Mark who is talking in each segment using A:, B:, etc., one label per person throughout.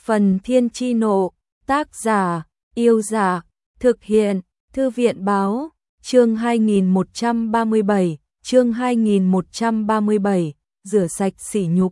A: Phần Thiên Chi Nộ, tác giả, Yêu Giả, thực hiện, Thư viện Báo, chương 2137, rửa sạch sỉ nhục.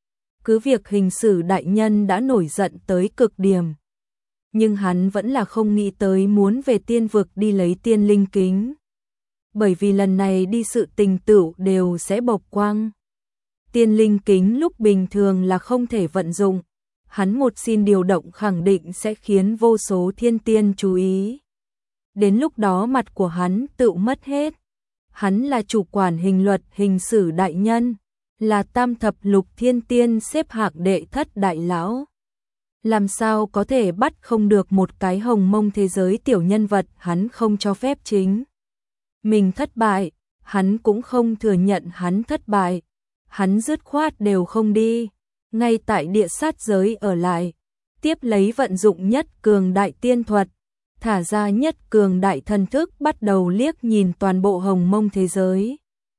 A: Cứ việc hình sử đại nhân đã nổi giận tới cực điểm, nhưng hắn vẫn là không nghĩ tới muốn về tiên vực đi lấy tiên linh kính. Bởi vì lần này đi sự tình tựu đều sẽ bộc quang. Tiên linh kính lúc bình thường là không thể vận dụng, hắn một xin điều động khẳng định sẽ khiến vô số thiên tiên chú ý. Đến lúc đó mặt của hắn tự mất hết. Hắn là chủ quản hình luật hình sử đại nhân, là tam thập lục thiên tiên xếp hạng đệ thất đại lão. Làm sao có thể bắt không được một cái hồng mông thế giới tiểu nhân vật, hắn không cho phép chính mình thất bại, hắn cũng không thừa nhận hắn thất bại. Hắn dứt khoát đều không đi, ngay tại địa sát giới ở lại, tiếp lấy vận dụng nhất cường đại tiên thuật, thả ra nhất cường đại thần thức, bắt đầu liếc nhìn toàn bộ hồng mông thế giới.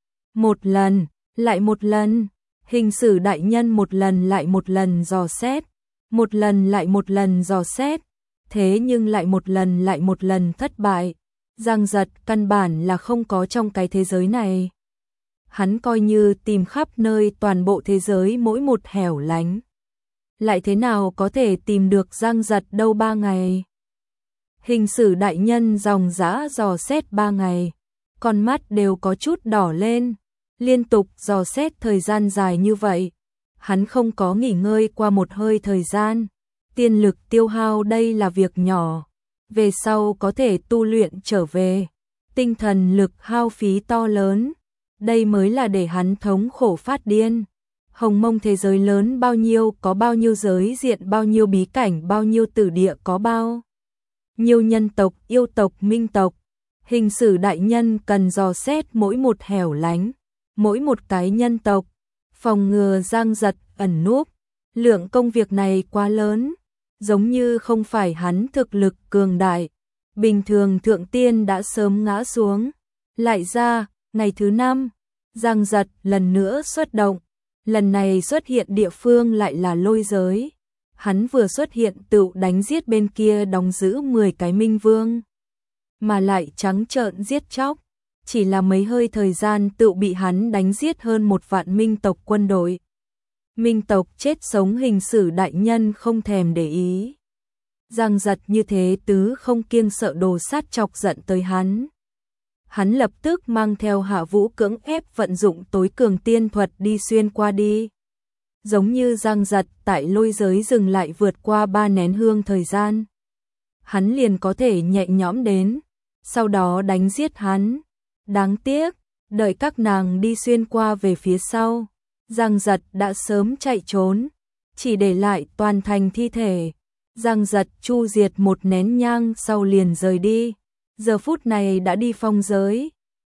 A: Một lần, lại một lần, hình sử đại nhân một lần lại một lần dò xét, một lần lại một lần dò xét, thế nhưng lại một lần thất bại. Giang Giật căn bản là không có trong cái thế giới này. Hắn coi như tìm khắp nơi toàn bộ thế giới mỗi một hẻo lánh, lại thế nào có thể tìm được Giang Giật đâu 3 ngày. Hình sử đại nhân dòng dã dò xét 3 ngày, con mắt đều có chút đỏ lên, liên tục dò xét thời gian dài như vậy. Hắn không có nghỉ ngơi qua một hơi thời gian, tiên lực tiêu hao đây là việc nhỏ, về sau có thể tu luyện trở về, tinh thần lực hao phí to lớn, đây mới là để hắn thống khổ phát điên. Hồng mông thế giới lớn bao nhiêu, có bao nhiêu giới diện, bao nhiêu bí cảnh, bao nhiêu tử địa, có bao nhiêu nhân tộc, yêu tộc, minh tộc. Hình sử đại nhân cần dò xét mỗi một hẻo lánh, mỗi một cái nhân tộc, phòng ngừa Giang Giật ẩn núp. Lượng công việc này quá lớn, giống như không phải hắn thực lực cường đại, bình thường thượng tiên đã sớm ngã xuống. Lại ra, ngày thứ 5, Giang Giật lần nữa xuất động, lần này xuất hiện địa phương lại là lôi giới. Hắn vừa xuất hiện tựu đánh giết bên kia đóng giữ 10 cái minh vương, mà lại trắng trợn giết chóc, chỉ là mấy hơi thời gian tựu bị hắn đánh giết hơn 1 vạn minh tộc quân đội. Minh tộc chết sống hình sử đại nhân không thèm để ý. Giang Giật như thế tứ không kiêng sợ đồ sát chọc giận tới hắn. Hắn lập tức mang theo Hạ Vũ cưỡng ép vận dụng tối cường tiên thuật đi xuyên qua đi. Giống như Giang Giật tại lôi giới dừng lại vượt qua 3 nén hương thời gian, hắn liền có thể nhẹ nhõm đến, sau đó đánh giết hắn. Đáng tiếc, đợi các nàng đi xuyên qua về phía sau, Giang Giật đã sớm chạy trốn, chỉ để lại toàn thành thi thể. Giang Giật chu diệt 1 nén nhang sau liền rời đi. Giờ phút này đã đi phong giới.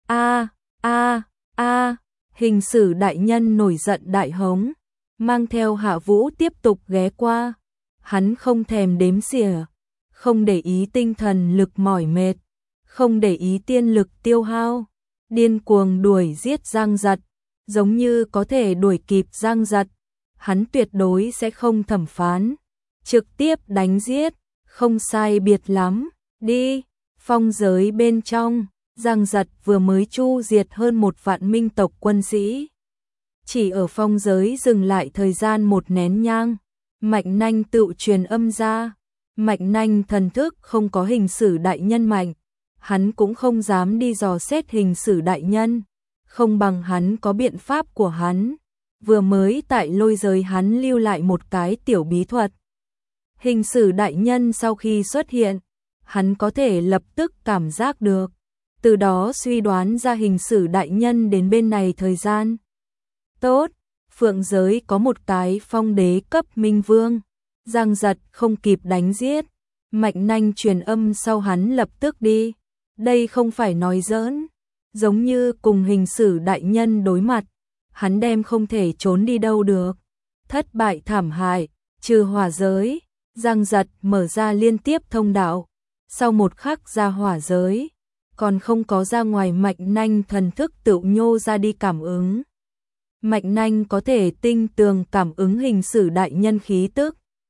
A: Hình sử đại nhân nổi giận đại hống, mang theo Hạ Vũ tiếp tục ghé qua. Hắn không thèm đếm xỉa, không để ý tinh thần lực mỏi mệt, không để ý tiên lực tiêu hao, điên cuồng đuổi giết Giang Giật, giống như có thể đuổi kịp Giang Giật, hắn tuyệt đối sẽ không thẩm phán, trực tiếp đánh giết, không sai biệt lắm. Đi. Phong giới bên trong, Giang Giật vừa mới chu diệt hơn 1 vạn minh tộc quân sĩ. Chỉ ở phong giới dừng lại thời gian 1 nén nhang, Mạnh Nanh tự truyền âm ra. Mạnh Nanh thần thức không có hình sử đại nhân mạnh, hắn cũng không dám đi dò xét hình sử đại nhân, không bằng hắn có biện pháp của hắn. Vừa mới tại lôi giới hắn lưu lại một cái tiểu bí thuật. Hình sử đại nhân sau khi xuất hiện, hắn có thể lập tức cảm giác được, từ đó suy đoán ra hình sử đại nhân đến bên này thời gian. Tốt, phượng giới có một cái phong đế cấp minh vương, Giang Giật không kịp đánh giết, Mạnh Nanh truyền âm sau hắn lập tức đi. Đây không phải nói giỡn, giống như cùng hình sử đại nhân đối mặt, hắn đem không thể trốn đi đâu được. Thất bại thảm hại, trừ hỏa giới, Giang Giật mở ra liên tiếp thông đạo. Sau một khắc ra hỏa giới, còn không có ra ngoài, Mạnh Nanh thần thức tự nhô ra đi cảm ứng. Mạnh Nanh có thể tinh tường cảm ứng hình sử đại nhân khí tức.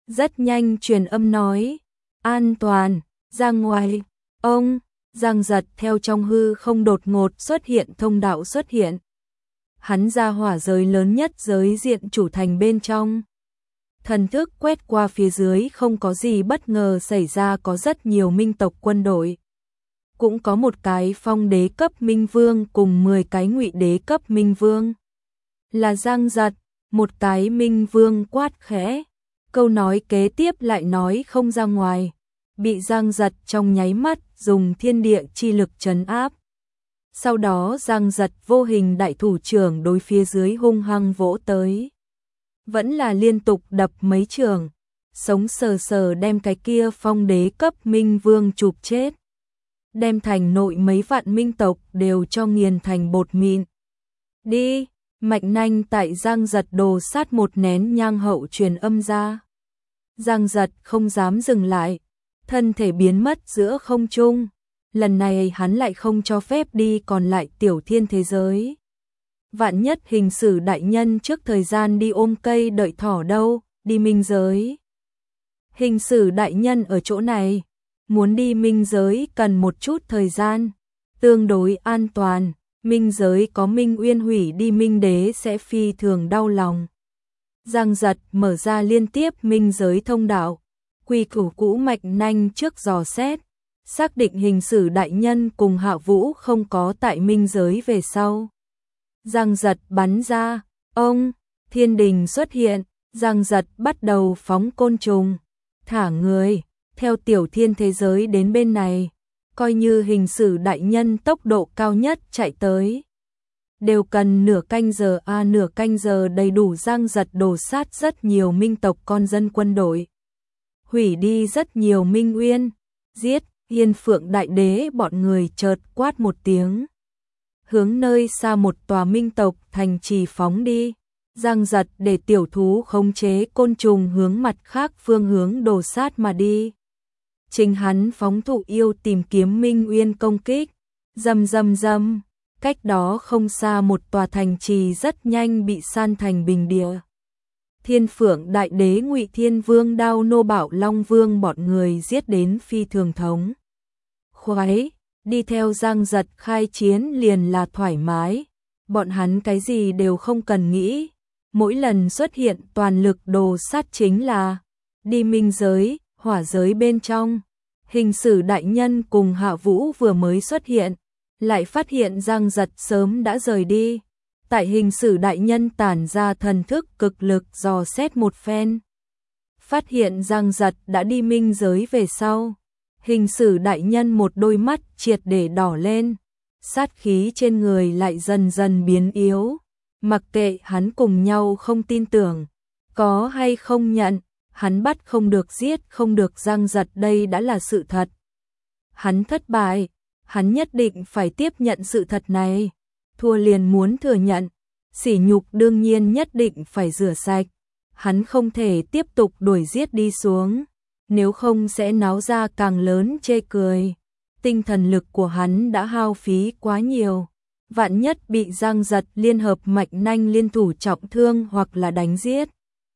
A: rất nhanh truyền âm nói, an toàn, ra ngoài, ông, Giang Giật theo trong hư không đột ngột xuất hiện thông đạo xuất hiện. Hắn ra hỏa giới lớn nhất giới diện chủ thành bên trong. Thần thức quét qua phía dưới không có gì bất ngờ xảy ra, có rất nhiều minh tộc quân đội. Cũng có một cái phong đế cấp minh vương cùng 10 cái ngụy đế cấp minh vương. Là Giang Giật, một cái minh vương quát khẽ. Câu nói kế tiếp lại nói không ra ngoài. Bị Giang Giật trong nháy mắt dùng thiên địa chi lực trấn áp. Sau đó Giang Giật vô hình đại thủ trưởng đối phía dưới hung hăng vỗ tới. Vẫn là liên tục đập mấy trường, sống sờ sờ đem cái kia phong đế cấp minh vương chụp chết. Đem thành nội mấy vạn minh tộc đều cho nghiền thành bột mịn. Đi, Mạnh Nanh tại Giang Giật đồ sát một nén nhang hậu truyền âm ra. Giang Giật không dám dừng lại, thân thể biến mất giữa không trung. Lần này hắn lại không cho phép đi còn lại tiểu thiên thế giới. Vạn nhất hình sử đại nhân trước thời gian đi ôm cây đợi thỏ đâu, đi minh giới. Hình sử đại nhân ở chỗ này, muốn đi minh giới cần một chút thời gian, tương đối an toàn, minh giới có Minh Uyên hủy đi minh đế sẽ phi thường đau lòng. Giang Giật mở ra liên tiếp minh giới thông đạo, quy củ cũ Mạnh Nanh trước dò xét, xác định hình sử đại nhân cùng Hạ Vũ không có tại minh giới về sau. Giang Giật bắn ra, ông, thiên đình xuất hiện, Giang Giật bắt đầu phóng côn trùng, thả người, theo tiểu thiên thế giới đến bên này, coi như hình sử đại nhân tốc độ cao nhất chạy tới. Đều cần nửa canh giờ nửa canh giờ đầy đủ. Giang Giật đổ sát rất nhiều minh tộc con dân quân đội. Hủy đi rất nhiều minh uyên, giết, Hiên Phượng đại đế bọn người chợt quát một tiếng. Hướng nơi xa một tòa minh tộc thành trì phóng đi. Giang Giật để tiểu thú khống chế côn trùng hướng mặt khác phương hướng đổ sát mà đi. Chính hắn phóng thụ yêu tìm kiếm minh uyên công kích. Rầm rầm rầm, cách đó không xa một tòa thành trì rất nhanh bị san thành bình địa. Thiên Phượng đại đế Ngụy Thiên Vương Đao Nô Bảo Long Vương bọn người giết đến phi thường thống khoái, đi theo Giang Giật khai chiến liền là thoải mái, bọn hắn cái gì đều không cần nghĩ, mỗi lần xuất hiện toàn lực đồ sát chính là đi minh giới, hỏa giới bên trong. Hình sử đại nhân cùng Hạ Vũ vừa mới xuất hiện, lại phát hiện Giang Giật sớm đã rời đi. Tại hình sử đại nhân tản ra thần thức cực lực dò xét một phen. Phát hiện Giang Giật đã đi minh giới về sau. Hình sử đại nhân một đôi mắt triệt để đỏ lên. Sát khí trên người lại dần dần biến yếu. Mặc kệ hắn cùng nhau không tin tưởng, có hay không nhận, hắn bắt không được giết không được Giang Giật đây đã là sự thật. Hắn thất bại, hắn nhất định phải tiếp nhận sự thật này. Thua liền muốn thừa nhận, sỉ nhục đương nhiên nhất định phải rửa sạch. Hắn không thể tiếp tục đuổi giết đi xuống, nếu không sẽ náo ra càng lớn chê cười. Tinh thần lực của hắn đã hao phí quá nhiều, vạn nhất bị Giang Giật liên hợp Mạnh Nanh liên thủ trọng thương hoặc là đánh giết.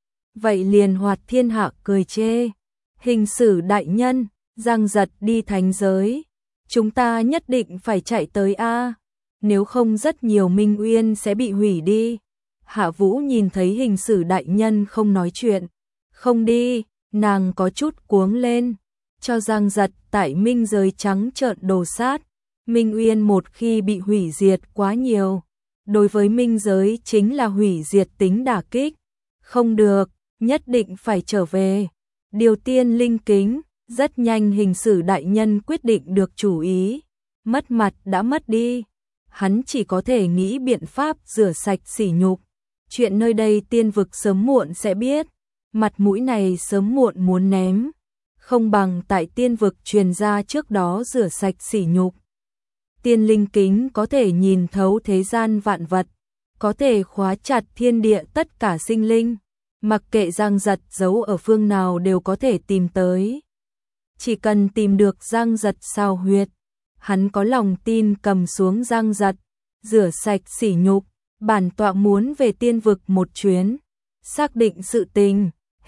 A: Vậy liền hoạt thiên hạ cười chê. Hình sử đại nhân, Giang Giật đi thánh giới, chúng ta nhất định phải chạy tới a. Nếu không rất nhiều minh uyên sẽ bị hủy đi. Hạ Vũ nhìn thấy hình sử đại nhân không nói chuyện, không đi, nàng có chút cuống lên, cho Giang Giật tại minh giới trắng trợn đồ sát. Minh uyên một khi bị hủy diệt quá nhiều, đối với minh giới chính là hủy diệt tính đả kích. Không được, nhất định phải trở về. Điều tiên linh kính, rất nhanh hình sử đại nhân quyết định được chủ ý. Mất mặt đã mất đi, hắn chỉ có thể nghĩ biện pháp rửa sạch sỉ nhục. Chuyện nơi đây tiên vực sớm muộn sẽ biết, mặt mũi này sớm muộn muốn ném, không bằng tại tiên vực truyền ra trước đó rửa sạch sỉ nhục. Tiên linh kính có thể nhìn thấu thế gian vạn vật, có thể khóa chặt thiên địa tất cả sinh linh, mặc kệ Giang Giật giấu ở phương nào đều có thể tìm tới. Chỉ cần tìm được Giang Giật sao huyệt, hắn có lòng tin cầm xuống Giang Giật, rửa sạch sỉ nhục. Bản tọa muốn về tiên vực một chuyến, xác định sự tình.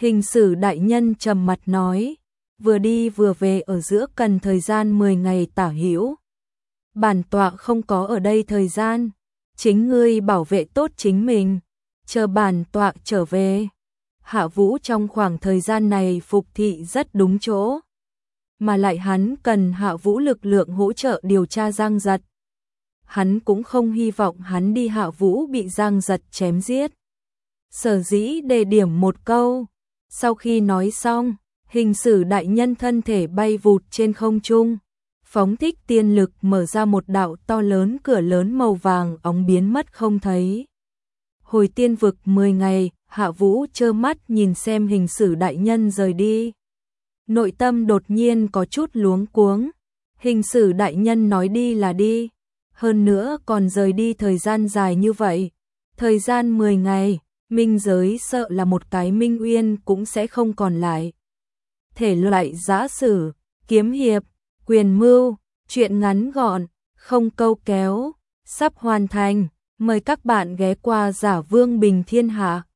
A: Hình sử đại nhân trầm mặt nói, vừa đi vừa về ở giữa cần thời gian 10 ngày tả hữu. Bản tọa không có ở đây thời gian, chính ngươi bảo vệ tốt chính mình, chờ bản tọa trở về. Hạ Vũ trong khoảng thời gian này phục thị rất đúng chỗ, mà lại hắn cần Hạ Vũ lực lượng hỗ trợ điều tra Giang Giật. Hắn cũng không hy vọng hắn đi Hạ Vũ bị Giang Giật chém giết. Sở dĩ đề điểm một câu, sau khi nói xong, hình sử đại nhân thân thể bay vụt trên không trung, phóng thích tiên lực mở ra một đạo to lớn cửa lớn màu vàng óng biến mất không thấy. Hồi tiên vực 10 ngày, Hạ Vũ trơ mắt nhìn xem hình sử đại nhân rời đi. Nội tâm đột nhiên có chút luống cuống, hình sử đại nhân nói đi là đi, hơn nữa còn rời đi thời gian dài như vậy. Thời gian 10 ngày, minh giới sợ là một cái minh uyên cũng sẽ không còn lại. Thể loại giã sử, kiếm hiệp, quyền mưu, truyện ngắn gọn, không câu kéo, sắp hoàn thành. Mời các bạn ghé qua Giả Vương Bình Thiên Hạ.